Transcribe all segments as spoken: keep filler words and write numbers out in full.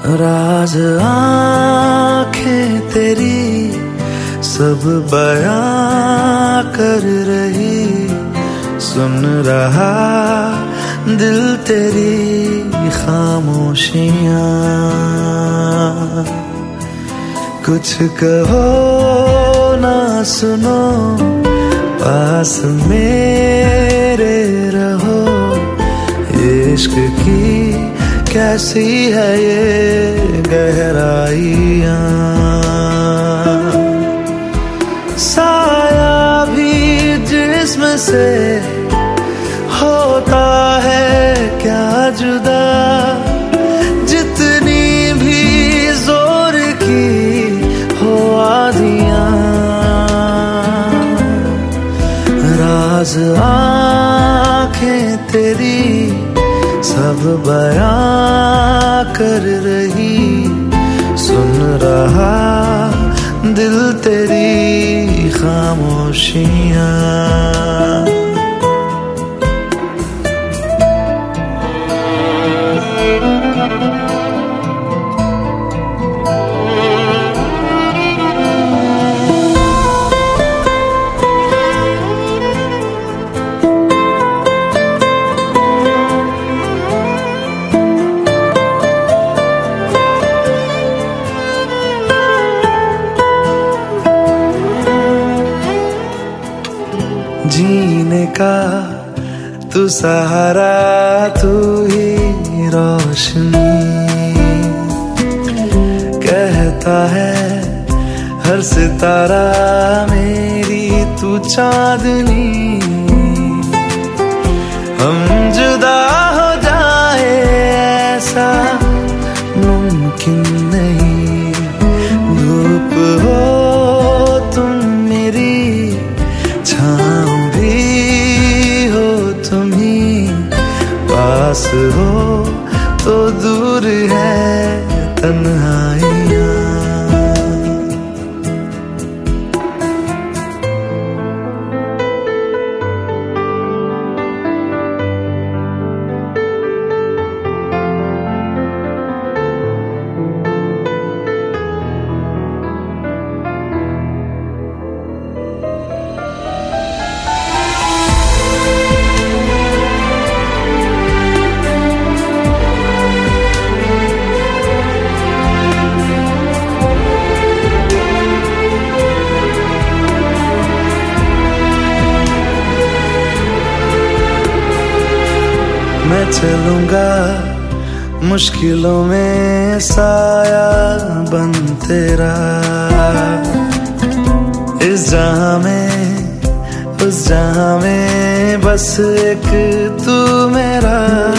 राज आँखें तेरी सब बयां कर रही, सुन रहा दिल तेरी खामोशियां। कुछ कहो ना सुनो, पास मेरे रहो। इश्क की कैसी है ये गहराइयां, साया भी जिस्म से होता है क्या जुदा, जितनी भी जोर की हो आधियां। राज आँखें तेरी सब बयां कर रही, सुन रहा दिल तेरी खामोशियां। जीने का तू सहारा, तू ही रोशनी, कहता है हर सितारा मेरी तू चांदनी। हम जुदा हो जाए ऐसा मुमकिन नहीं, धूप हो तुम मेरी छाँव पास हो तो दूर है तन्हाइयाँ। मैं चलूंगा मुश्किलों में साया बन तेरा, इस जहां में उस जहां में बस एक तू मेरा।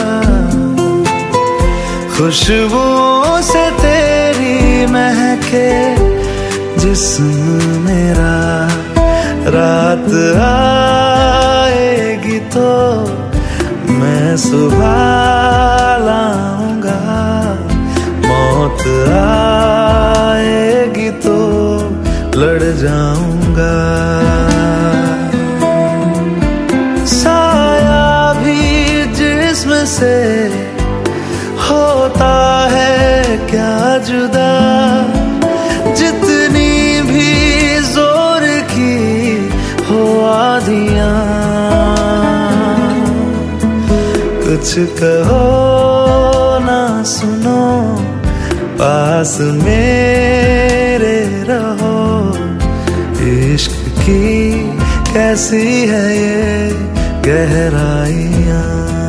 खुशबुओं से तेरी महके जिस्म मेरा, रात आएगी तो मैं सुबह लाऊंगा, मौत आएगी तो लड़ जाऊंगा। साया भी जिस्म से होता है क्या जुदा, जितनी भी जोर की हो आधियां। कुछ कहो ना सुनो, पास मेरे रहो। इश्क की कैसी है ये गहराइयां।